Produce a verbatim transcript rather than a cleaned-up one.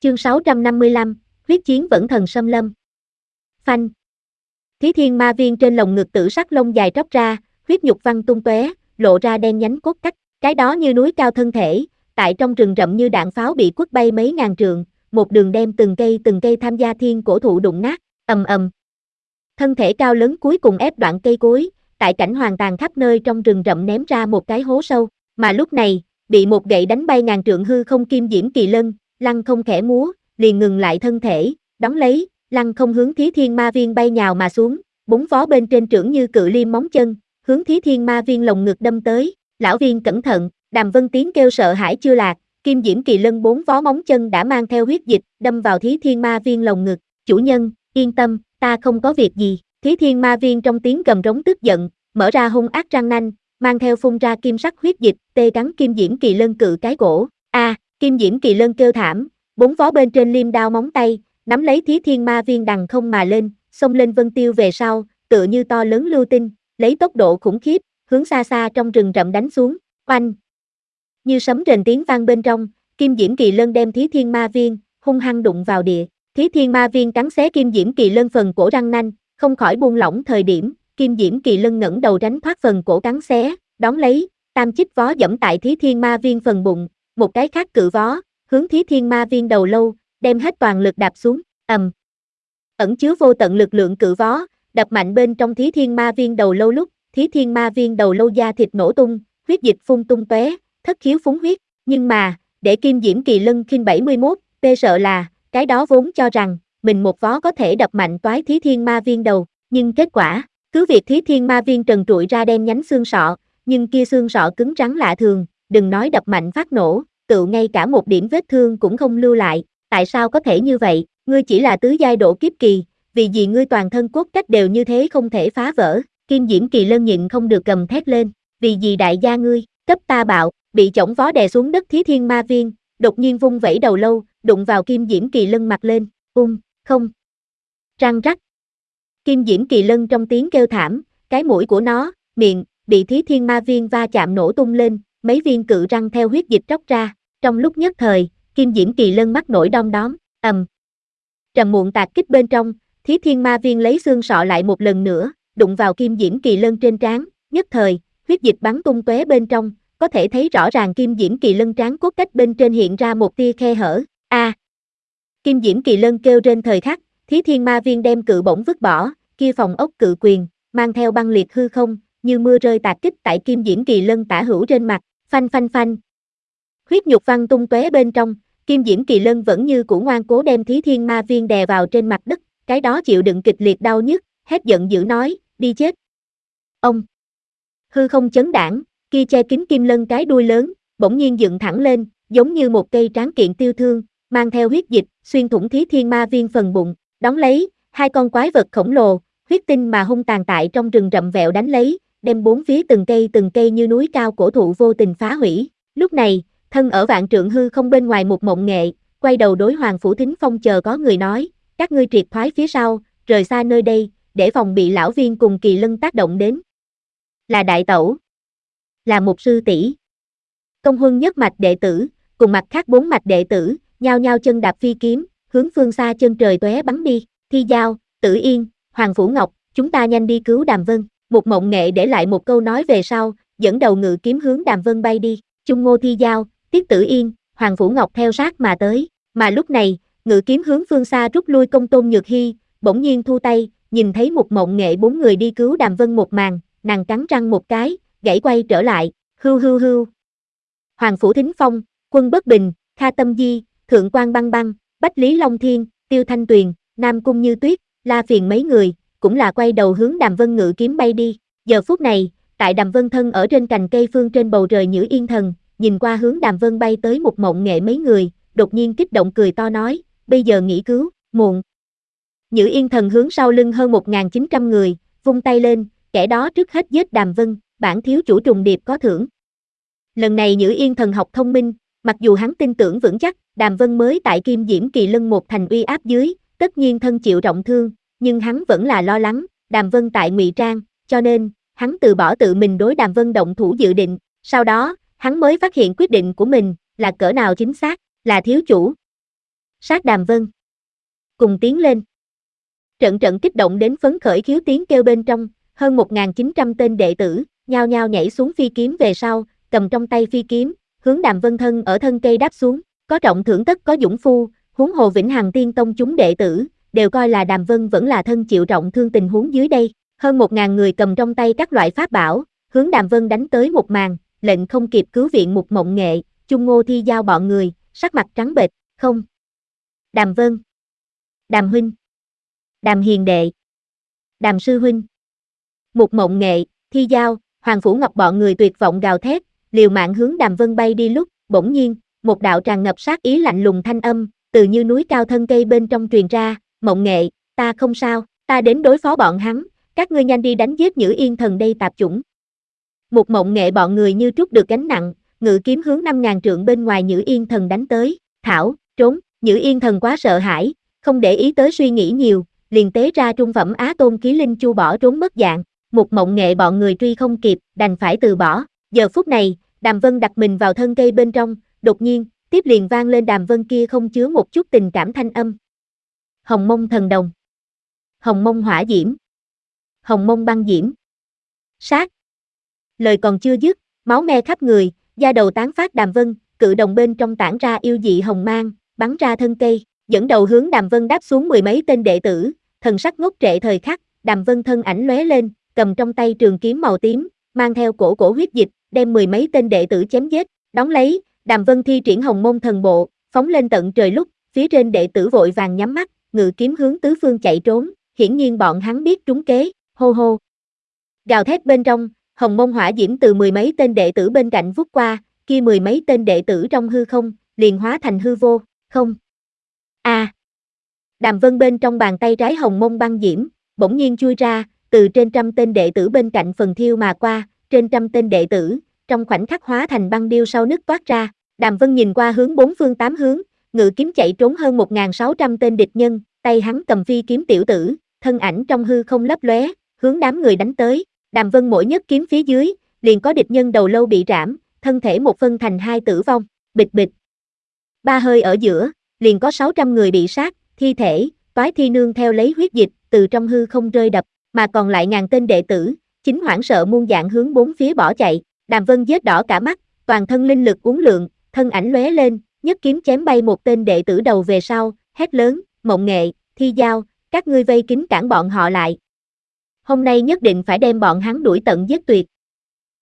Chương sáu trăm năm mươi lăm, huyết chiến vẫn thần xâm lâm. Phanh. Thí thiên ma viên trên lồng ngực tử sắc lông dài tróc ra, huyết nhục văng tung tóe, lộ ra đen nhánh cốt cách, cái đó như núi cao thân thể, tại trong rừng rậm như đạn pháo bị quất bay mấy ngàn trượng, một đường đem từng cây từng cây tham gia thiên cổ thụ đụng nát, ầm ầm. Thân thể cao lớn cuối cùng ép đoạn cây cối, tại cảnh hoàng tàn khắp nơi trong rừng rậm ném ra một cái hố sâu, mà lúc này, bị một gậy đánh bay ngàn trượng hư không kim diễm kỳ lân, lăng không khẽ múa, liền ngừng lại thân thể, đón lấy, lăng không hướng Thí Thiên Ma Viên bay nhào mà xuống, bốn vó bên trên trưởng như cự liêm móng chân, hướng Thí Thiên Ma Viên lồng ngực đâm tới, lão viên cẩn thận, Đàm Vân tiếng kêu sợ hãi chưa lạc, kim diễm kỳ lân bốn vó móng chân đã mang theo huyết dịch, đâm vào Thí Thiên Ma Viên lồng ngực, chủ nhân, yên tâm, ta không có việc gì, Thí Thiên Ma Viên trong tiếng gầm rống tức giận, mở ra hung ác răng nanh, mang theo phun ra kim sắc huyết dịch, tê cắn kim diễm kỳ lân cự cái cổ, a, kim diễm kỳ lân kêu thảm, bốn vó bên trên liêm đao móng tay, nắm lấy Thí Thiên Ma Viên đằng không mà lên, xông lên vân tiêu về sau, tựa như to lớn lưu tinh, lấy tốc độ khủng khiếp, hướng xa xa trong rừng rậm đánh xuống, oanh. Như sấm rền tiếng vang bên trong, kim diễm kỳ lân đem Thí Thiên Ma Viên, hung hăng đụng vào địa, Thí Thiên Ma Viên cắn xé kim diễm kỳ lân phần cổ răng nanh, không khỏi buông lỏng thời điểm, kim diễm kỳ lân ngẩng đầu tránh thoát phần cổ cắn xé, đón lấy, tam chích vó dẫm tại Thí Thiên Ma Viên phần bụng, một cái khác cự vó, hướng Thí Thiên Ma Viên đầu lâu, đem hết toàn lực đạp xuống, ầm. Ẩn chứa vô tận lực lượng cự vó, đập mạnh bên trong Thí Thiên Ma Viên đầu lâu lúc, Thí Thiên Ma Viên đầu lâu da thịt nổ tung, huyết dịch phun tung tóe, thất khiếu phúng huyết, nhưng mà, để kim diễm kỳ lân khinh bảy mươi mốt, tê sợ là, cái đó vốn cho rằng, mình một vó có thể đập mạnh toái Thí Thiên Ma Viên đầu, nhưng kết quả, cứ việc Thí Thiên Ma Viên trần trụi ra đen nhánh xương sọ, nhưng kia xương sọ cứng rắn lạ thường, đừng nói đập mạnh phát nổ, tựu ngay cả một điểm vết thương cũng không lưu lại, tại sao có thể như vậy, ngươi chỉ là tứ giai độ kiếp kỳ, vì gì ngươi toàn thân cốt cách đều như thế không thể phá vỡ, kim diễm kỳ lân nhịn không được gầm thét lên, vì gì đại gia ngươi, cấp ta bạo, bị chổng vó đè xuống đất Thí Thiên Ma Viên, đột nhiên vung vẩy đầu lâu, đụng vào kim diễm kỳ lân mặt lên, ung, không, răng rắc. Kim diễm kỳ lân trong tiếng kêu thảm, cái mũi của nó, miệng, bị Thí Thiên Ma Viên va chạm nổ tung lên, mấy viên cự răng theo huyết dịch tróc ra, trong lúc nhất thời, kim diễm kỳ lân mắt nổi đom đóm, ầm. Trầm muộn tạc kích bên trong, Thí Thiên Ma Viên lấy xương sọ lại một lần nữa, đụng vào kim diễm kỳ lân trên trán, nhất thời, huyết dịch bắn tung tóe bên trong, có thể thấy rõ ràng kim diễm kỳ lân trán cốt cách bên trên hiện ra một tia khe hở, a. À. Kim diễm kỳ lân kêu trên thời khắc, Thí Thiên Ma Viên đem cự bổng vứt bỏ, kia phòng ốc cự quyền, mang theo băng liệt hư không, như mưa rơi tạc kích tại kim diễm kỳ lân tả hữu trên mặt, phanh phanh phanh. Huyết nhục văng tung tóe bên trong, kim diễm kỳ lân vẫn như cũ ngoan cố đem Thí Thiên Ma Viên đè vào trên mặt đất, cái đó chịu đựng kịch liệt đau nhức, hét giận dữ nói, đi chết. Ông. Hư không chấn đảng, kia che kín kim lân cái đuôi lớn, bỗng nhiên dựng thẳng lên, giống như một cây tráng kiện tiêu thương, mang theo huyết dịch, xuyên thủng Thí Thiên Ma Viên phần bụng, đón lấy, hai con quái vật khổng lồ, huyết tinh mà hung tàn tại trong rừng rậm vẹo đánh lấy, đem bốn phía từng cây từng cây như núi cao cổ thụ vô tình phá hủy. Lúc này, thân ở vạn trượng hư không bên ngoài một mộng nghệ, quay đầu đối Hoàng Phủ Thính Phong chờ có người nói, các ngươi triệt thoái phía sau, rời xa nơi đây, để phòng bị lão viên cùng kỳ lân tác động đến. Là đại tẩu, là một sư tỷ, công huân nhất mạch đệ tử, cùng mặt khác bốn mạch đệ tử, nhao nhao chân đạp phi kiếm, hướng phương xa chân trời tóe bắn đi, Thi Giao, Tử Yên, Hoàng Phủ Ngọc, chúng ta nhanh đi cứu Đàm Vân, một mộng nghệ để lại một câu nói về sau, dẫn đầu ngự kiếm hướng Đàm Vân bay đi, Chung Ngô Thi Giao, Tiết Tử Yên, Hoàng Phủ Ngọc theo sát mà tới, mà lúc này, ngự kiếm hướng phương xa rút lui Công Tôn Nhược Hy, bỗng nhiên thu tay, nhìn thấy một mộng nghệ bốn người đi cứu Đàm Vân một màn, nàng cắn răng một cái, gãy quay trở lại, hưu hưu hưu. Hoàng Phủ Thính Phong, Quân Bất Bình, Kha Tâm Di, Thượng Quan Băng Băng, Bách Lý Long Thiên, Tiêu Thanh Tuyền, Nam Cung Như Tuyết, La Phiền mấy người, cũng là quay đầu hướng Đàm Vân ngự kiếm bay đi. Giờ phút này, tại Đàm Vân thân ở trên cành cây phương trên bầu trời Nhữ Yên Thần, nhìn qua hướng Đàm Vân bay tới một mộng nghệ mấy người, đột nhiên kích động cười to nói, bây giờ nghỉ cứu, muộn. Nhữ Yên Thần hướng sau lưng hơn một nghìn chín trăm người, vung tay lên, kẻ đó trước hết giết Đàm Vân, bản thiếu chủ trùng điệp có thưởng. Lần này Nhữ Yên Thần học thông minh, mặc dù hắn tin tưởng vững chắc, Đàm Vân mới tại Kim Diễm Kỳ Lân một thành uy áp dưới, tất nhiên thân chịu trọng thương, nhưng hắn vẫn là lo lắng, Đàm Vân tại ngụy trang, cho nên, hắn từ bỏ tự mình đối Đàm Vân động thủ dự định, sau đó, hắn mới phát hiện quyết định của mình, là cỡ nào chính xác, là thiếu chủ. Sát Đàm Vân. Cùng tiến lên. Trận trận kích động đến phấn khởi khiếu tiếng kêu bên trong, hơn một nghìn chín trăm tên đệ tử, nhao nhao nhảy xuống phi kiếm về sau, cầm trong tay phi kiếm, hướng Đàm Vân thân ở thân cây đáp xuống, có trọng thưởng tất có dũng phu, huống hồ Vĩnh Hằng Tiên Tông chúng đệ tử, đều coi là Đàm Vân vẫn là thân chịu trọng thương tình huống dưới đây, hơn một ngàn người cầm trong tay các loại pháp bảo, hướng Đàm Vân đánh tới một màn, lệnh không kịp cứu viện Mục Mộng Nghệ, Chung Ngô Thi Giao bọn người, sắc mặt trắng bệch, không. Đàm Vân. Đàm huynh. Đàm hiền đệ. Đàm sư huynh. Mục Mộng Nghệ, Thi Giao, Hoàng Phủ Ngọc bọn người tuyệt vọng gào thét, liều mạng hướng Đàm Vân bay đi lúc, bỗng nhiên, một đạo tràn ngập sát ý lạnh lùng thanh âm, từ như núi cao thân cây bên trong truyền ra, Mộng Nghệ, ta không sao, ta đến đối phó bọn hắn, các ngươi nhanh đi đánh giết Nhữ Yên Thần đây tạp chủng. Mục Mộng Nghệ bọn người như trút được gánh nặng, ngự kiếm hướng năm ngàn trượng bên ngoài Nhữ Yên Thần đánh tới, thảo, trốn, Nhữ Yên Thần quá sợ hãi, không để ý tới suy nghĩ nhiều, liền tế ra trung phẩm Á Tôn Khí Linh Chu bỏ trốn mất dạng, Mục Mộng Nghệ bọn người truy không kịp, đành phải từ bỏ. Giờ phút này, Đàm Vân đặt mình vào thân cây bên trong, đột nhiên, tiếp liền vang lên Đàm Vân kia không chứa một chút tình cảm thanh âm. Hồng Mông Thần Đồng. Hồng Mông Hỏa Diễm. Hồng Mông Băng Diễm. Sát. Lời còn chưa dứt, máu me khắp người, da đầu tán phát Đàm Vân, cự đồng bên trong tản ra yêu dị hồng mang, bắn ra thân cây, dẫn đầu hướng Đàm Vân đáp xuống mười mấy tên đệ tử, thần sắc ngốc trệ thời khắc, Đàm Vân thân ảnh lóe lên, cầm trong tay trường kiếm màu tím, mang theo cổ cổ huyết dịch, đem mười mấy tên đệ tử chém giết, đón lấy, Đàm Vân thi triển Hồng Mông Thần Bộ, phóng lên tận trời lúc, phía trên đệ tử vội vàng nhắm mắt, ngự kiếm hướng tứ phương chạy trốn, hiển nhiên bọn hắn biết trúng kế, hô hô. Gào thét bên trong, Hồng Mông Hỏa Diễm từ mười mấy tên đệ tử bên cạnh vút qua, kia mười mấy tên đệ tử trong hư không, liền hóa thành hư vô, không. A. À. Đàm Vân bên trong bàn tay trái Hồng Mông Băng Diễm, bỗng nhiên chui ra, từ trên trăm tên đệ tử bên cạnh phần thiêu mà qua, trên trăm tên đệ tử, trong khoảnh khắc hóa thành băng điêu sau nứt toát ra. Đàm Vân nhìn qua hướng bốn phương tám hướng, ngự kiếm chạy trốn hơn một nghìn sáu trăm tên địch nhân, tay hắn cầm phi kiếm tiểu tử, thân ảnh trong hư không lấp lóe, hướng đám người đánh tới. Đàm Vân mỗi nhất kiếm phía dưới, liền có địch nhân đầu lâu bị rảm, thân thể một phân thành hai tử vong, bịch bịch. Ba hơi ở giữa, liền có sáu trăm người bị sát, thi thể, toái thi nương theo lấy huyết dịch, từ trong hư không rơi đập, mà còn lại ngàn tên đệ tử, chính hoảng sợ muôn dạng hướng bốn phía bỏ chạy. Đàm Vân giết đỏ cả mắt, toàn thân linh lực uốn lượn, thân ảnh lóe lên, nhất kiếm chém bay một tên đệ tử đầu về sau, hét lớn, Mộng Nghệ, Thi Giao, các ngươi vây kín cản bọn họ lại. Hôm nay nhất định phải đem bọn hắn đuổi tận giết tuyệt.